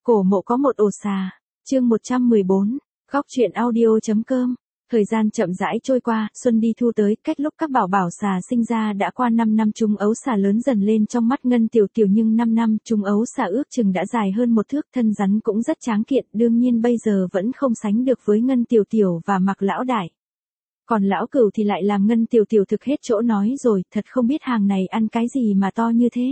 Cổ mộ có một ổ xà. Chương 114. Góc truyện audio.com. Thời gian chậm rãi trôi qua, xuân đi thu tới, cách lúc các bảo bảo xà sinh ra đã qua 5 năm, chúng ấu xà lớn dần lên trong mắt Ngân Tiểu Tiểu, nhưng 5 năm, chúng ấu xà ước chừng đã dài hơn 1 thước, thân rắn cũng rất tráng kiện, đương nhiên bây giờ vẫn không sánh được với Ngân Tiểu Tiểu và Mạc lão đại. Còn lão Cửu thì lại làm Ngân Tiểu Tiểu thực hết chỗ nói rồi, thật không biết hàng này ăn cái gì mà to như thế.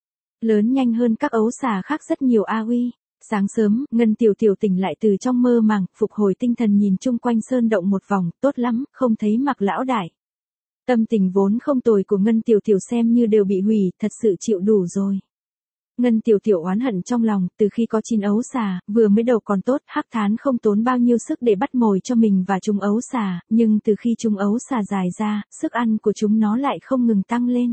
Lớn nhanh hơn các ấu xà khác rất nhiều a uy. Sáng sớm, Ngân Tiểu Tiểu tỉnh lại từ trong mơ màng, phục hồi tinh thần nhìn chung quanh sơn động một vòng, tốt lắm, không thấy Mạc lão đại. Tâm tình vốn không tồi của Ngân Tiểu Tiểu xem như đều bị hủy, thật sự chịu đủ rồi. Ngân Tiểu Tiểu oán hận trong lòng, từ khi có 9 ấu xà, vừa mới đầu còn tốt, Hắc Thán không tốn bao nhiêu sức để bắt mồi cho mình và chúng ấu xà, nhưng từ khi chúng ấu xà dài ra, sức ăn của chúng nó lại không ngừng tăng lên.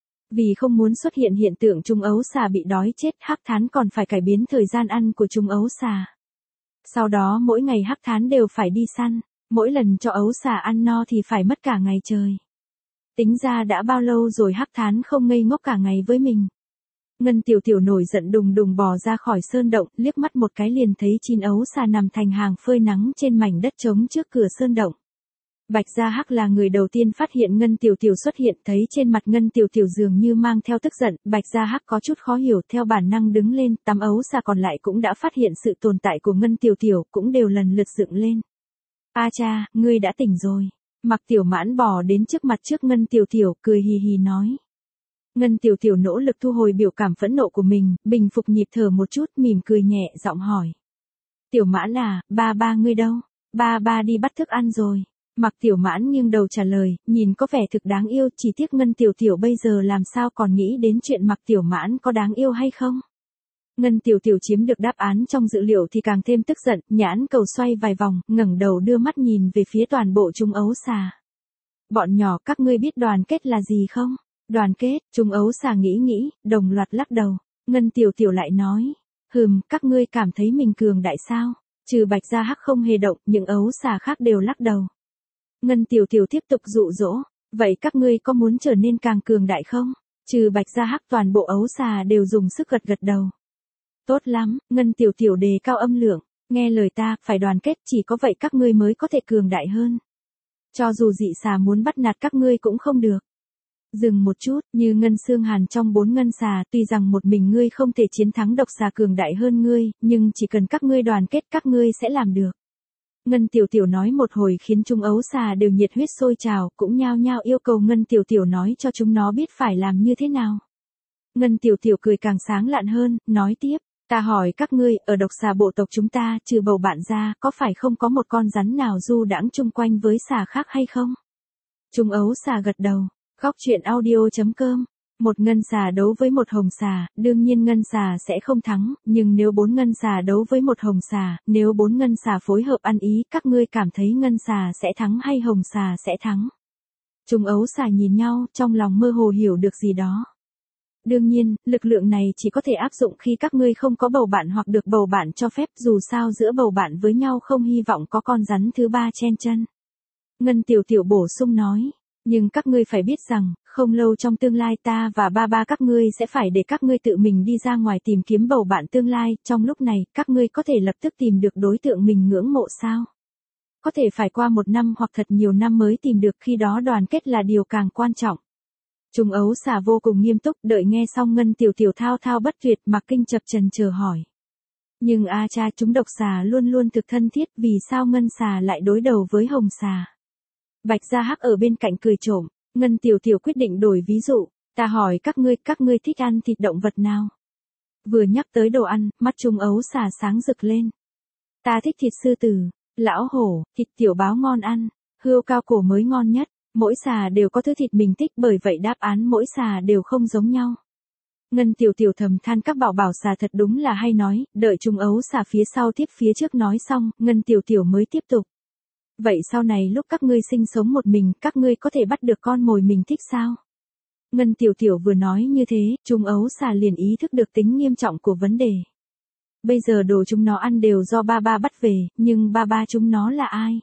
Vì không muốn xuất hiện hiện tượng chúng ấu xà bị đói chết, Hắc Thán còn phải cải biến thời gian ăn của chúng ấu xà. Sau đó mỗi ngày Hắc Thán đều phải đi săn, mỗi lần cho ấu xà ăn no thì phải mất cả ngày trời. Tính ra đã bao lâu rồi Hắc Thán không ngây ngốc cả ngày với mình. Ngân Tiểu Tiểu nổi giận đùng đùng bò ra khỏi sơn động, liếc mắt một cái liền thấy 9 ấu xà nằm thành hàng phơi nắng trên mảnh đất trống trước cửa sơn động. Bạch Gia Hắc là người đầu tiên phát hiện Ngân Tiểu Tiểu xuất hiện, thấy trên mặt Ngân Tiểu Tiểu dường như mang theo tức giận, Bạch Gia Hắc có chút khó hiểu, theo bản năng đứng lên, 8 ấu xà còn lại cũng đã phát hiện sự tồn tại của Ngân Tiểu Tiểu, cũng đều lần lượt dựng lên. A cha, ngươi đã tỉnh rồi. Mạc Tiểu Mãn bò đến trước mặt trước Ngân Tiểu Tiểu, cười hì hì nói. Ngân Tiểu Tiểu nỗ lực thu hồi biểu cảm phẫn nộ của mình, bình phục nhịp thở một chút, mỉm cười nhẹ giọng hỏi. Tiểu Mãn à, ba ngươi đâu? Ba đi bắt thức ăn rồi. Mạc Tiểu Mãn nghiêng đầu trả lời, nhìn có vẻ thực đáng yêu, chỉ tiếc Ngân Tiểu Tiểu bây giờ làm sao còn nghĩ đến chuyện Mạc Tiểu Mãn có đáng yêu hay không. Ngân Tiểu Tiểu chiếm được đáp án trong dự liệu thì càng thêm tức giận, nhãn cầu xoay vài vòng, ngẩng đầu đưa mắt nhìn về phía toàn bộ chúng ấu xà. Bọn nhỏ, các ngươi biết đoàn kết là gì không? Đoàn kết, chúng ấu xà nghĩ, đồng loạt lắc đầu. Ngân Tiểu Tiểu lại nói, các ngươi cảm thấy mình cường đại sao? Trừ Bạch Gia Hắc không hề động, những ấu xà khác đều lắc đầu. Ngân Tiểu Tiểu tiếp tục dụ dỗ, vậy các ngươi có muốn trở nên càng cường đại không? Trừ Bạch Gia Hắc, toàn bộ ấu xà đều dùng sức gật đầu. Tốt lắm, Ngân Tiểu Tiểu đề cao âm lượng, nghe lời ta, phải đoàn kết, chỉ có vậy các ngươi mới có thể cường đại hơn. Cho dù dị xà muốn bắt nạt các ngươi cũng không được. Dừng một chút, như Ngân Xương Hàn trong 4 ngân xà, tuy rằng một mình ngươi không thể chiến thắng độc xà cường đại hơn ngươi, nhưng chỉ cần các ngươi đoàn kết các ngươi sẽ làm được. Ngân Tiểu Tiểu nói một hồi khiến chúng ấu xà đều nhiệt huyết sôi trào, cũng nhao nhao yêu cầu Ngân Tiểu Tiểu nói cho chúng nó biết phải làm như thế nào. Ngân Tiểu Tiểu cười càng sáng lạn hơn, nói tiếp, ta hỏi các ngươi, ở độc xà bộ tộc chúng ta, trừ bầu bạn ra, có phải không có một con rắn nào du đãng chung quanh với xà khác hay không? Chúng ấu xà gật đầu. Góc truyện audio.com. Một ngân xà đấu với một hồng xà, đương nhiên ngân xà sẽ không thắng, nhưng nếu 4 ngân xà đấu với một hồng xà, nếu 4 ngân xà phối hợp ăn ý, các ngươi cảm thấy ngân xà sẽ thắng hay hồng xà sẽ thắng? Chúng ấu xà nhìn nhau, trong lòng mơ hồ hiểu được gì đó. Đương nhiên, lực lượng này chỉ có thể áp dụng khi các ngươi không có bầu bạn hoặc được bầu bạn cho phép, dù sao giữa bầu bạn với nhau không hy vọng có con rắn thứ 3 chen chân. Ngân Tiểu Tiểu bổ sung nói. Nhưng các ngươi phải biết rằng, không lâu trong tương lai ta và ba các ngươi sẽ phải để các ngươi tự mình đi ra ngoài tìm kiếm bầu bạn tương lai, trong lúc này, các ngươi có thể lập tức tìm được đối tượng mình ngưỡng mộ sao? Có thể phải qua 1 năm hoặc thật nhiều năm mới tìm được, khi đó đoàn kết là điều càng quan trọng. Chúng ấu xà vô cùng nghiêm túc, đợi nghe xong Ngân Tiểu Tiểu thao thao bất tuyệt, Mạc Kinh chập chần chờ hỏi. Nhưng a cha, chúng độc xà luôn luôn thực thân thiết, vì sao ngân xà lại đối đầu với hồng xà? Bạch Gia Hắc ở bên cạnh cười trộm, Ngân Tiểu Tiểu quyết định đổi ví dụ, ta hỏi các ngươi thích ăn thịt động vật nào? Vừa nhắc tới đồ ăn, mắt chúng ấu xà sáng rực lên. Ta thích thịt sư tử, lão hổ, thịt tiểu báo ngon ăn, hươu cao cổ mới ngon nhất, mỗi xà đều có thứ thịt mình thích, bởi vậy đáp án mỗi xà đều không giống nhau. Ngân Tiểu Tiểu thầm than các bảo bảo xà thật đúng là hay nói, đợi chúng ấu xà phía sau tiếp phía trước nói xong, Ngân Tiểu Tiểu mới tiếp tục. Vậy sau này lúc các ngươi sinh sống một mình, các ngươi có thể bắt được con mồi mình thích sao? Ngân Tiểu Tiểu vừa nói như thế, chúng ấu xà liền ý thức được tính nghiêm trọng của vấn đề. Bây giờ đồ chúng nó ăn đều do ba bắt về, nhưng ba chúng nó là ai?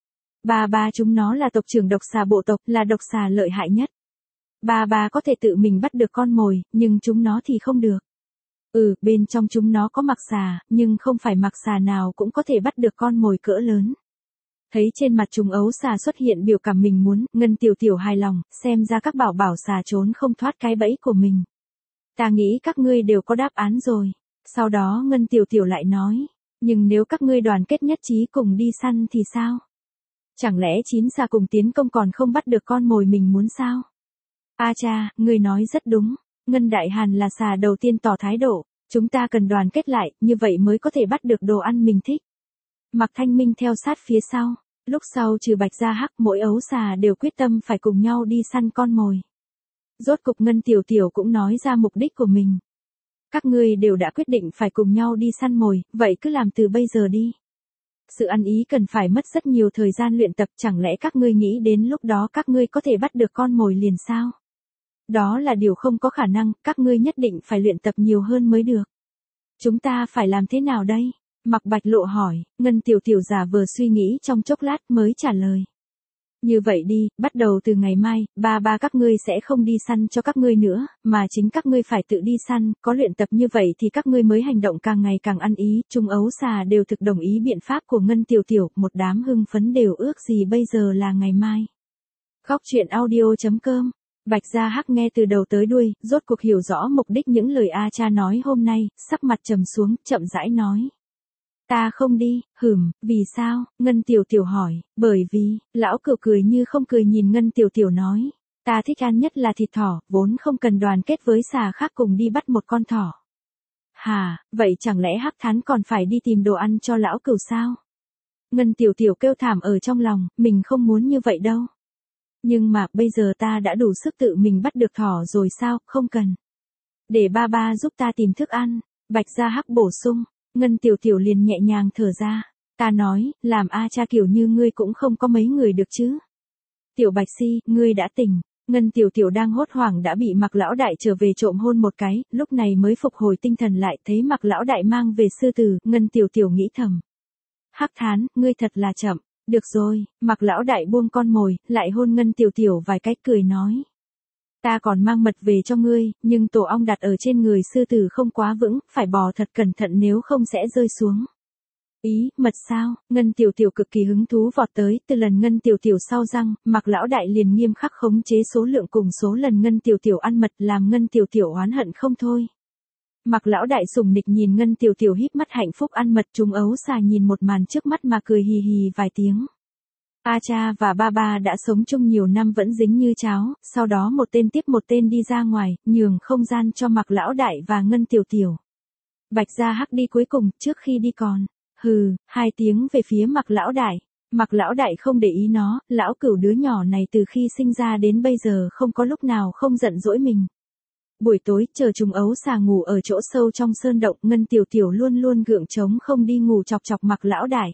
Ba chúng nó là tộc trưởng độc xà bộ tộc, là độc xà lợi hại nhất. Ba có thể tự mình bắt được con mồi, nhưng chúng nó thì không được. Bên trong chúng nó có mặc xà, nhưng không phải mặc xà nào cũng có thể bắt được con mồi cỡ lớn. Thấy trên mặt trùng ấu xà xuất hiện biểu cảm mình muốn, Ngân Tiểu Tiểu hài lòng, xem ra các bảo bảo xà trốn không thoát cái bẫy của mình. Ta nghĩ các ngươi đều có đáp án rồi. Sau đó Ngân Tiểu Tiểu lại nói, nhưng nếu các ngươi đoàn kết nhất trí cùng đi săn thì sao? Chẳng lẽ 9 xà cùng tiến công còn không bắt được con mồi mình muốn sao? A cha, ngươi nói rất đúng. Ngân Đại Hàn là xà đầu tiên tỏ thái độ, chúng ta cần đoàn kết lại, như vậy mới có thể bắt được đồ ăn mình thích. Mạc Thanh Minh theo sát phía sau, lúc sau trừ Bạch Gia Hắc mỗi ấu xà đều quyết tâm phải cùng nhau đi săn con mồi. Rốt cục Ngân Tiểu Tiểu cũng nói ra mục đích của mình. Các ngươi đều đã quyết định phải cùng nhau đi săn mồi, vậy cứ làm từ bây giờ đi. Sự ăn ý cần phải mất rất nhiều thời gian luyện tập, chẳng lẽ các ngươi nghĩ đến lúc đó các ngươi có thể bắt được con mồi liền sao? Đó là điều không có khả năng, các ngươi nhất định phải luyện tập nhiều hơn mới được. Chúng ta phải làm thế nào đây? Mạc Bạch Lộ hỏi, Ngân Tiểu Tiểu giả vờ suy nghĩ trong chốc lát mới trả lời. Như vậy đi, bắt đầu từ ngày mai, ba các ngươi sẽ không đi săn cho các ngươi nữa, mà chính các ngươi phải tự đi săn, có luyện tập như vậy thì các ngươi mới hành động càng ngày càng ăn ý, chúng ấu xà đều thực đồng ý biện pháp của Ngân Tiểu Tiểu, một đám hưng phấn đều ước gì bây giờ là ngày mai. Khóc chuyện audio.com. Bạch Gia Hắc nghe từ đầu tới đuôi, rốt cuộc hiểu rõ mục đích những lời A cha nói hôm nay, sắc mặt trầm xuống, chậm rãi nói. Ta không đi, vì sao? Ngân Tiểu Tiểu hỏi, bởi vì, lão Cửu cười như không cười nhìn Ngân Tiểu Tiểu nói. Ta thích ăn nhất là thịt thỏ, vốn không cần đoàn kết với xà khác cùng đi bắt một con thỏ. Hà, vậy chẳng lẽ Hắc Thán còn phải đi tìm đồ ăn cho lão Cửu sao? Ngân Tiểu Tiểu kêu thảm ở trong lòng, mình không muốn như vậy đâu. Nhưng mà, bây giờ ta đã đủ sức tự mình bắt được thỏ rồi sao, không cần. Để ba giúp ta tìm thức ăn, Bạch Gia Hắc bổ sung, Ngân Tiểu Tiểu liền nhẹ nhàng thở ra. Ta nói, làm A cha kiểu như ngươi cũng không có mấy người được chứ. Tiểu Bạch Si, ngươi đã tỉnh. Ngân Tiểu Tiểu đang hốt hoảng đã bị Mạc Lão Đại trở về trộm hôn một cái, lúc này mới phục hồi tinh thần lại, thấy Mạc Lão Đại mang về sư tử, Ngân Tiểu Tiểu nghĩ thầm. Hắc Thán, ngươi thật là chậm. Được rồi, Mạc Lão Đại buông con mồi, lại hôn Ngân Tiểu Tiểu vài cách cười nói. Ta còn mang mật về cho ngươi, nhưng tổ ong đặt ở trên người sư tử không quá vững, phải bò thật cẩn thận nếu không sẽ rơi xuống. Ý, mật sao? Ngân Tiểu Tiểu cực kỳ hứng thú vọt tới, từ lần Ngân Tiểu Tiểu sau răng, Mạc Lão Đại liền nghiêm khắc khống chế số lượng cùng số lần Ngân Tiểu Tiểu ăn mật làm Ngân Tiểu Tiểu oán hận không thôi. Mạc Lão Đại sùng nịch nhìn Ngân Tiểu Tiểu híp mắt hạnh phúc ăn mật, chúng ấu xà nhìn một màn trước mắt mà cười hì hì vài tiếng. A cha và ba đã sống chung nhiều năm vẫn dính như cháo, sau đó một tên tiếp một tên đi ra ngoài, nhường không gian cho Mạc Lão Đại và Ngân Tiểu Tiểu. Bạch Gia Hắc đi cuối cùng, trước khi đi còn, 2 tiếng về phía Mạc Lão Đại. Mạc Lão Đại không để ý nó, lão Cửu đứa nhỏ này từ khi sinh ra đến bây giờ không có lúc nào không giận dỗi mình. Buổi tối, chờ chúng ấu xà ngủ ở chỗ sâu trong sơn động, Ngân Tiểu Tiểu luôn luôn gượng chống không đi ngủ chọc Mạc Lão Đại.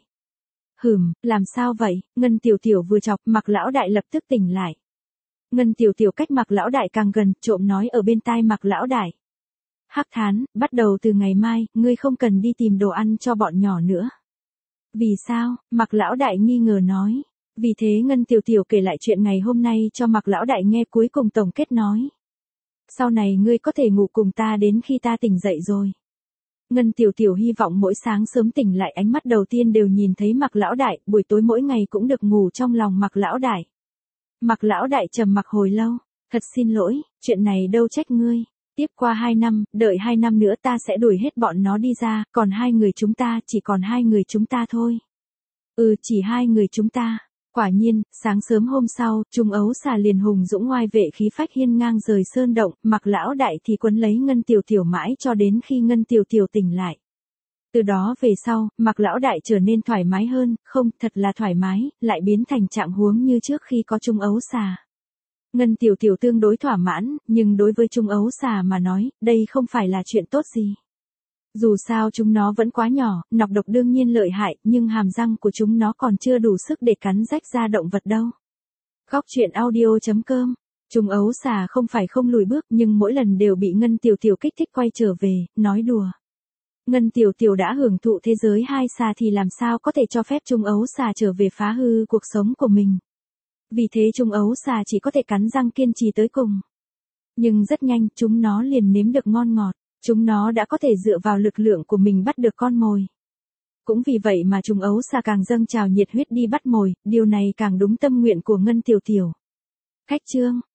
Làm sao vậy? Ngân Tiểu Tiểu vừa chọc, Mạc Lão Đại lập tức tỉnh lại. Ngân Tiểu Tiểu cách Mạc Lão Đại càng gần, trộm nói ở bên tai Mạc Lão Đại. Hắc Thán, bắt đầu từ ngày mai, ngươi không cần đi tìm đồ ăn cho bọn nhỏ nữa. Vì sao? Mạc Lão Đại nghi ngờ nói. Vì thế Ngân Tiểu Tiểu kể lại chuyện ngày hôm nay cho Mạc Lão Đại nghe, cuối cùng tổng kết nói. Sau này ngươi có thể ngủ cùng ta đến khi ta tỉnh dậy rồi. Ngân Tiểu Tiểu hy vọng mỗi sáng sớm tỉnh lại ánh mắt đầu tiên đều nhìn thấy Mạc Lão Đại, buổi tối mỗi ngày cũng được ngủ trong lòng Mạc Lão Đại. Mạc Lão Đại trầm mặc hồi lâu, thật xin lỗi, chuyện này đâu trách ngươi. Tiếp qua 2 năm, đợi 2 năm nữa ta sẽ đuổi hết bọn nó đi ra, còn 2 người chúng ta, chỉ còn 2 người chúng ta thôi. Chỉ 2 người chúng ta. Quả nhiên, sáng sớm hôm sau, chúng ấu xà liền hùng dũng ngoai vệ khí phách hiên ngang rời sơn động, Mạc Lão Đại thì quấn lấy Ngân Tiểu Tiểu mãi cho đến khi Ngân Tiểu Tiểu tỉnh lại. Từ đó về sau, Mạc Lão Đại trở nên thoải mái hơn, không, thật là thoải mái, lại biến thành trạng huống như trước khi có chúng ấu xà. Ngân Tiểu Tiểu tương đối thỏa mãn, nhưng đối với chúng ấu xà mà nói, đây không phải là chuyện tốt gì. Dù sao chúng nó vẫn quá nhỏ, nọc độc đương nhiên lợi hại, nhưng hàm răng của chúng nó còn chưa đủ sức để cắn rách da động vật đâu. Khóc chuyện audio.com. Chúng ấu xà không phải không lùi bước, nhưng mỗi lần đều bị Ngân Tiểu Tiểu kích thích quay trở về, nói đùa. Ngân Tiểu Tiểu đã hưởng thụ thế giới 2 xà thì làm sao có thể cho phép chúng ấu xà trở về phá hư cuộc sống của mình. Vì thế chúng ấu xà chỉ có thể cắn răng kiên trì tới cùng. Nhưng rất nhanh, chúng nó liền nếm được ngon ngọt. Chúng nó đã có thể dựa vào lực lượng của mình bắt được con mồi. Cũng vì vậy mà chúng ấu xà càng dâng trào nhiệt huyết đi bắt mồi, điều này càng đúng tâm nguyện của Ngân Tiểu Tiểu. Khách chương